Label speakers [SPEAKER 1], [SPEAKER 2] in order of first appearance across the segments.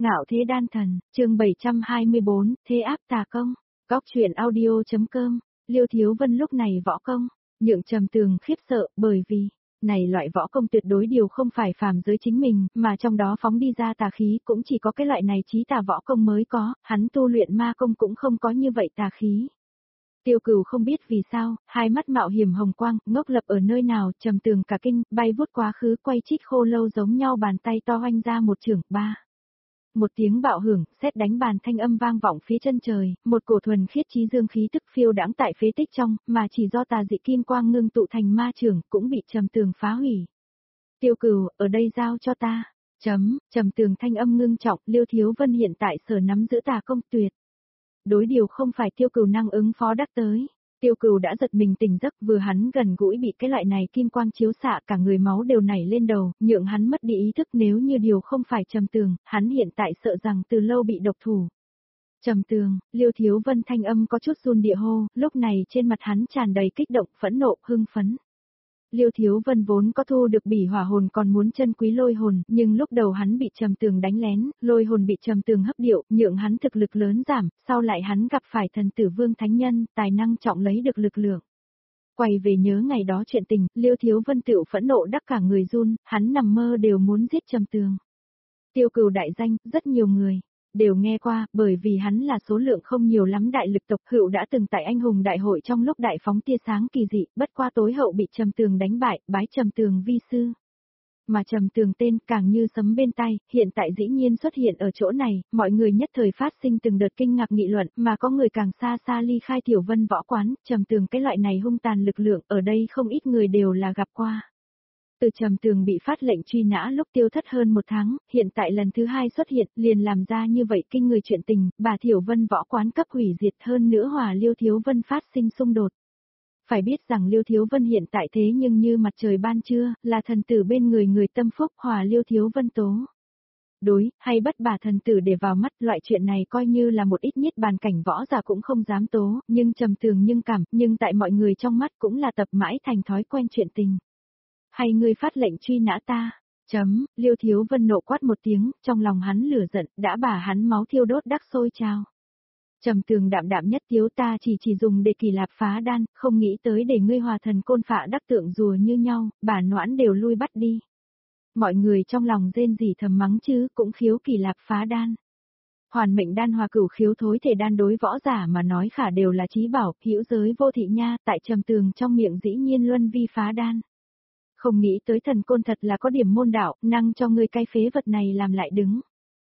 [SPEAKER 1] Ngạo thế đan thần, chương 724, thế áp tà công. Góc truyện audio.com. Liêu Thiếu Vân lúc này võ công, nhượng Trầm Tường khiếp sợ, bởi vì này loại võ công tuyệt đối điều không phải phàm giới chính mình, mà trong đó phóng đi ra tà khí cũng chỉ có cái loại này chí tà võ công mới có, hắn tu luyện ma công cũng không có như vậy tà khí. Tiêu Cửu không biết vì sao, hai mắt mạo hiểm hồng quang, ngốc lập ở nơi nào, Trầm Tường cả kinh, bay vút quá khứ quay chít khô lâu giống nhau bàn tay to hoanh ra một chưởng ba. Một tiếng bạo hưởng, sét đánh bàn thanh âm vang vọng phía chân trời, một cổ thuần khiết chí dương khí tức phiêu đãng tại phế tích trong, mà chỉ do tà dị kim quang ngưng tụ thành ma chưởng, cũng bị Trầm Tường phá hủy. Tiêu Cửu, ở đây giao cho ta. Trầm Tường thanh âm ngưng trọng, Liêu Thiếu Vân hiện tại sở nắm giữ tà công tuyệt. Đối điều không phải Tiêu Cửu năng ứng phó đắc tới. Tiêu Cửu đã giật mình tỉnh giấc, vừa hắn gần gũi bị cái loại này kim quang chiếu xạ, cả người máu đều nảy lên đầu, nhượng hắn mất đi ý thức. Nếu như điều không phải Trầm Tường, hắn hiện tại sợ rằng từ lâu bị độc thủ. Trầm Tường, Liêu Thiếu Vân thanh âm có chút run địa hô, lúc này trên mặt hắn tràn đầy kích động, phẫn nộ, hưng phấn. Liêu Thiếu Vân vốn có thu được bỉ hỏa hồn còn muốn chân quý lôi hồn, nhưng lúc đầu hắn bị Trầm Tường đánh lén, lôi hồn bị Trầm Tường hấp điệu, nhượng hắn thực lực lớn giảm, sau lại hắn gặp phải thần tử Vương Thánh Nhân, tài năng trọng lấy được lực lượng. Quay về nhớ ngày đó chuyện tình, Liêu Thiếu Vân tựu phẫn nộ đắc cả người run, hắn nằm mơ đều muốn giết Trầm Tường. Tiêu Cửu đại danh, rất nhiều người đều nghe qua, bởi vì hắn là số lượng không nhiều lắm đại lực tộc Hựu đã từng tại anh hùng đại hội trong lúc đại phóng tia sáng kỳ dị, bất qua tối hậu bị Trầm Tường đánh bại, bái Trầm Tường vi sư. Mà Trầm Tường tên càng như sấm bên tai, hiện tại dĩ nhiên xuất hiện ở chỗ này, mọi người nhất thời phát sinh từng đợt kinh ngạc nghị luận, mà có người càng xa xa ly khai Tiểu Vân võ quán, Trầm Tường cái loại này hung tàn lực lượng, ở đây không ít người đều là gặp qua. Từ Trầm Tường bị phát lệnh truy nã lúc tiêu thất hơn một tháng, hiện tại lần thứ hai xuất hiện, liền làm ra như vậy kinh người chuyện tình, bà Tiểu Vân võ quán cấp hủy diệt hơn nữa hòa Liêu Thiếu Vân phát sinh xung đột. Phải biết rằng Liêu Thiếu Vân hiện tại thế nhưng như mặt trời ban trưa, là thần tử bên người người tâm phúc hòa Liêu Thiếu Vân tố. Đối, hay bất bà thần tử để vào mắt, loại chuyện này coi như là một ít niết bàn cảnh võ giả cũng không dám tố, nhưng Trầm Tường nhưng tại mọi người trong mắt cũng là tập mãi thành thói quen chuyện tình. Hay ngươi phát lệnh truy nã ta? Liêu Thiếu Vân nộ quát một tiếng, trong lòng hắn lửa giận, đã bà hắn máu thiêu đốt đắc sôi trào. Trầm Tường đạm đạm nhất tiếu, ta chỉ dùng để kỳ lạp phá đan, không nghĩ tới để ngươi hòa thần côn phạ đắc tượng rùa như nhau, bà noãn đều lui bắt đi. Mọi người trong lòng rên rỉ thầm mắng chứ, cũng khiếu kỳ lạp phá đan. Hoàn mệnh đan hòa cửu khiếu thối thể đan đối võ giả mà nói khả đều là chí bảo, hữu giới vô thị nha, tại Trầm Tường trong miệng dĩ nhiên luân vi phá đan. Không nghĩ tới thần côn thật là có điểm môn đạo, năng cho ngươi cái phế vật này làm lại đứng.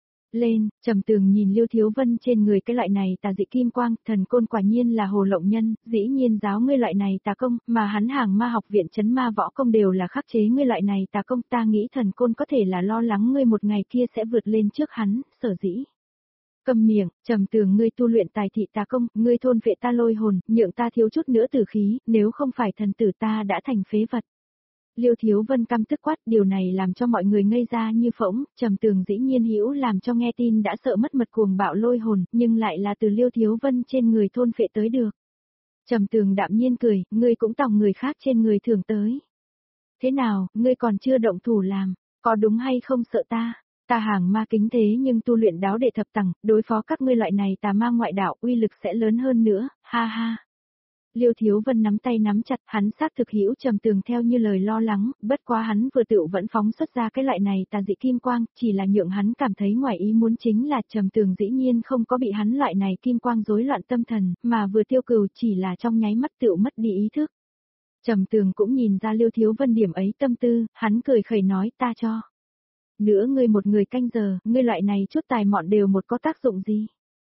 [SPEAKER 1] Lên, Trầm Tường nhìn Liêu Thiếu Vân trên người cái loại này tà dị kim quang, thần côn quả nhiên là hồ lộng nhân, dĩ nhiên giáo ngươi loại này tà công, mà hắn hàng ma học viện trấn ma võ công đều là khắc chế ngươi loại này tà công, ta nghĩ thần côn có thể là lo lắng ngươi một ngày kia sẽ vượt lên trước hắn, sở dĩ. Câm miệng, Trầm Tường, ngươi tu luyện tài thị tà công, ngươi thôn vệ ta lôi hồn, nhượng ta thiếu chút nữa tử khí, nếu không phải thần tử ta đã thành phế vật. Liêu Thiếu Vân căm tức quát, điều này làm cho mọi người ngây ra như phỗng, Trầm Tường dĩ nhiên hữu làm cho nghe tin đã sợ mất mật cuồng bạo lôi hồn, nhưng lại là từ Liêu Thiếu Vân trên người thôn phệ tới được. Trầm Tường đạm nhiên cười, ngươi cũng tòng người khác trên người thường tới. Thế nào, ngươi còn chưa động thủ làm, có đúng hay không sợ ta? Ta hàng ma kính thế nhưng tu luyện đáo đệ thập tầng, đối phó các ngươi loại này tà ma ngoại đạo uy lực sẽ lớn hơn nữa, ha ha. Liêu Thiếu Vân nắm tay nắm chặt, hắn xác thực hữu Trầm Tường theo như lời lo lắng, bất quá hắn vừa tựu vẫn phóng xuất ra cái loại này tà dị kim quang, chỉ là nhượng hắn cảm thấy ngoài ý muốn chính là Trầm Tường dĩ nhiên không có bị hắn loại này kim quang rối loạn tâm thần, mà vừa Tiêu Cửu chỉ là trong nháy mắt tựu mất đi ý thức. Trầm Tường cũng nhìn ra Liêu Thiếu Vân điểm ấy tâm tư, hắn cười khẩy nói, ta cho. Nữa ngươi một người canh giờ, ngươi loại này chút tài mọn đều một có tác dụng gì?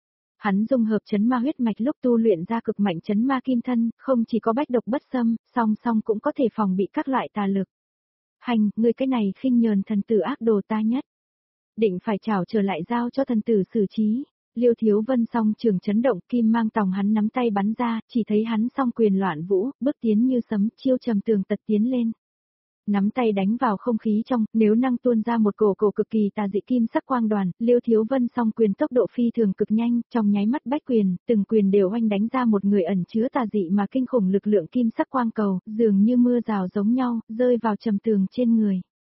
[SPEAKER 1] Hắn dung hợp chấn ma huyết mạch lúc tu luyện ra cực mạnh chấn ma kim thân, không chỉ có bách độc bất xâm, song song cũng có thể phòng bị các loại tà lực. Hành, ngươi cái này khinh nhờn thần tử ác đồ ta nhất. Định phải trảo trở lại giao cho thần tử xử trí. Liêu Thiếu Vân song trường chấn động, kim mang tòng hắn nắm tay bắn ra, chỉ thấy hắn song quyền loạn vũ, bước tiến như sấm, chiêu Trầm Tường tật tiến lên. Nắm tay đánh vào không khí trong, nếu năng tuôn ra một cổ cực kỳ tà dị kim sắc quang đoàn, Liêu Thiếu Vân song quyền tốc độ phi thường cực nhanh, trong nháy mắt bách quyền, từng quyền đều oanh đánh ra một người ẩn chứa tà dị mà kinh khủng lực lượng kim sắc quang cầu, dường như mưa rào giống nhau, rơi vào Trầm Tường trên người.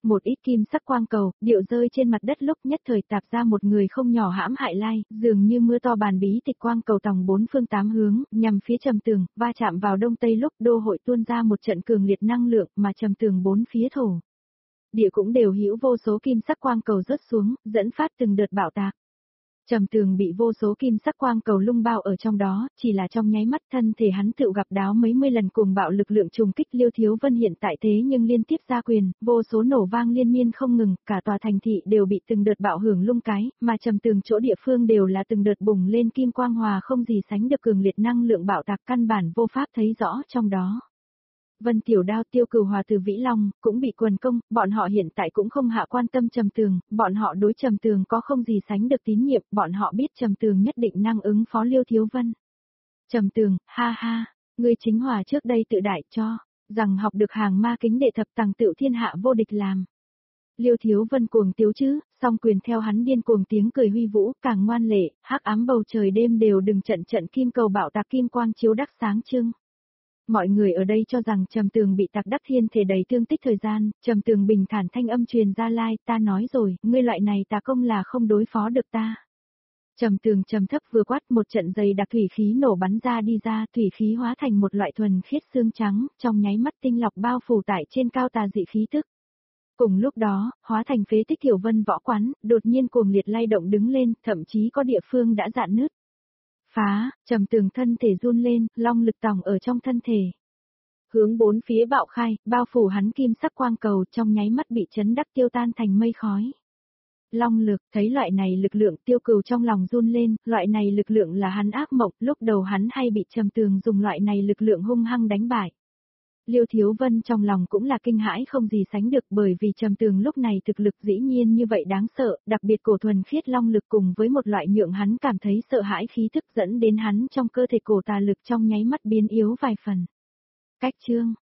[SPEAKER 1] một ít kim sắc quang cầu, điệu rơi trên mặt đất lúc nhất thời tạp ra một người không nhỏ hãm hại lai, dường như mưa to bàn bí tịch quang cầu tòng bốn phương tám hướng, nhằm phía trầm tường, va chạm vào đông tây lúc đô hội tuôn ra một trận cường liệt năng lượng mà trầm tường bốn phía thổ. Địa cũng đều hữu vô số kim sắc quang cầu rớt xuống, dẫn phát từng đợt bạo tạc. Trầm tường bị vô số kim sắc quang cầu lung bao ở trong đó, chỉ là trong nháy mắt thân thể hắn tự gặp đáo mấy mươi lần cuồng bạo lực lượng trùng kích. Liêu Thiếu Vân hiện tại thế nhưng liên tiếp ra quyền, vô số nổ vang liên miên không ngừng, cả tòa thành thị đều bị từng đợt bạo hưởng lung cái, mà trầm tường chỗ địa phương đều là từng đợt bùng lên kim quang hòa không gì sánh được cường liệt năng lượng bạo tạc, căn bản vô pháp thấy rõ trong đó. Vân Tiểu Đao, Tiêu Cửu Hòa từ Vĩ Long cũng bị quần công, bọn họ hiện tại cũng không hạ quan tâm trầm tường, bọn họ đối trầm tường có không gì sánh được tín nhiệm, bọn họ biết trầm tường nhất định năng ứng phó Liêu Thiếu Vân. Trầm tường, ha ha, ngươi chính hòa trước đây tự đại cho, rằng học được hàng ma kính đệ thập tầng tựu thiên hạ vô địch làm. Liêu Thiếu Vân cuồng tiếu chứ, song quyền theo hắn điên cuồng tiếng cười huy vũ, càng ngoan lệ, hắc ám bầu trời đêm đều đừng trận trận kim cầu bạo tạc kim quang chiếu đắc sáng trưng. Mọi người ở đây cho rằng trầm tường bị tạc đắc thiên thể đầy thương tích thời gian, trầm tường bình thản thanh âm truyền ra lai, ta nói rồi, ngươi loại này tà công là không đối phó được ta. Trầm tường trầm thấp vừa quát, một trận dày đặc thủy khí nổ bắn ra đi ra, thủy khí hóa thành một loại thuần khiết xương trắng, trong nháy mắt tinh lọc bao phủ tại trên cao tà dị khí tức. Cùng lúc đó, hóa thành phế tích Tiểu Vân võ quán, đột nhiên cuồng liệt lay động đứng lên, thậm chí có địa phương đã rạn nứt. Phá, trầm tường thân thể run lên, long lực tòng ở trong thân thể. Hướng bốn phía bạo khai, bao phủ hắn kim sắc quang cầu trong nháy mắt bị chấn đắc tiêu tan thành mây khói. Long lực, thấy loại này lực lượng Tiêu Cửu trong lòng run lên, loại này lực lượng là hắn ác mộng, lúc đầu hắn hay bị trầm tường dùng loại này lực lượng hung hăng đánh bại. Liêu Thiếu Vân trong lòng cũng là kinh hãi không gì sánh được, bởi vì trầm tường lúc này thực lực dĩ nhiên như vậy đáng sợ, đặc biệt cổ thuần khiết long lực cùng với một loại nhượng hắn cảm thấy sợ hãi khí thức dẫn đến hắn trong cơ thể cổ tà lực trong nháy mắt biến yếu vài phần. Cách chương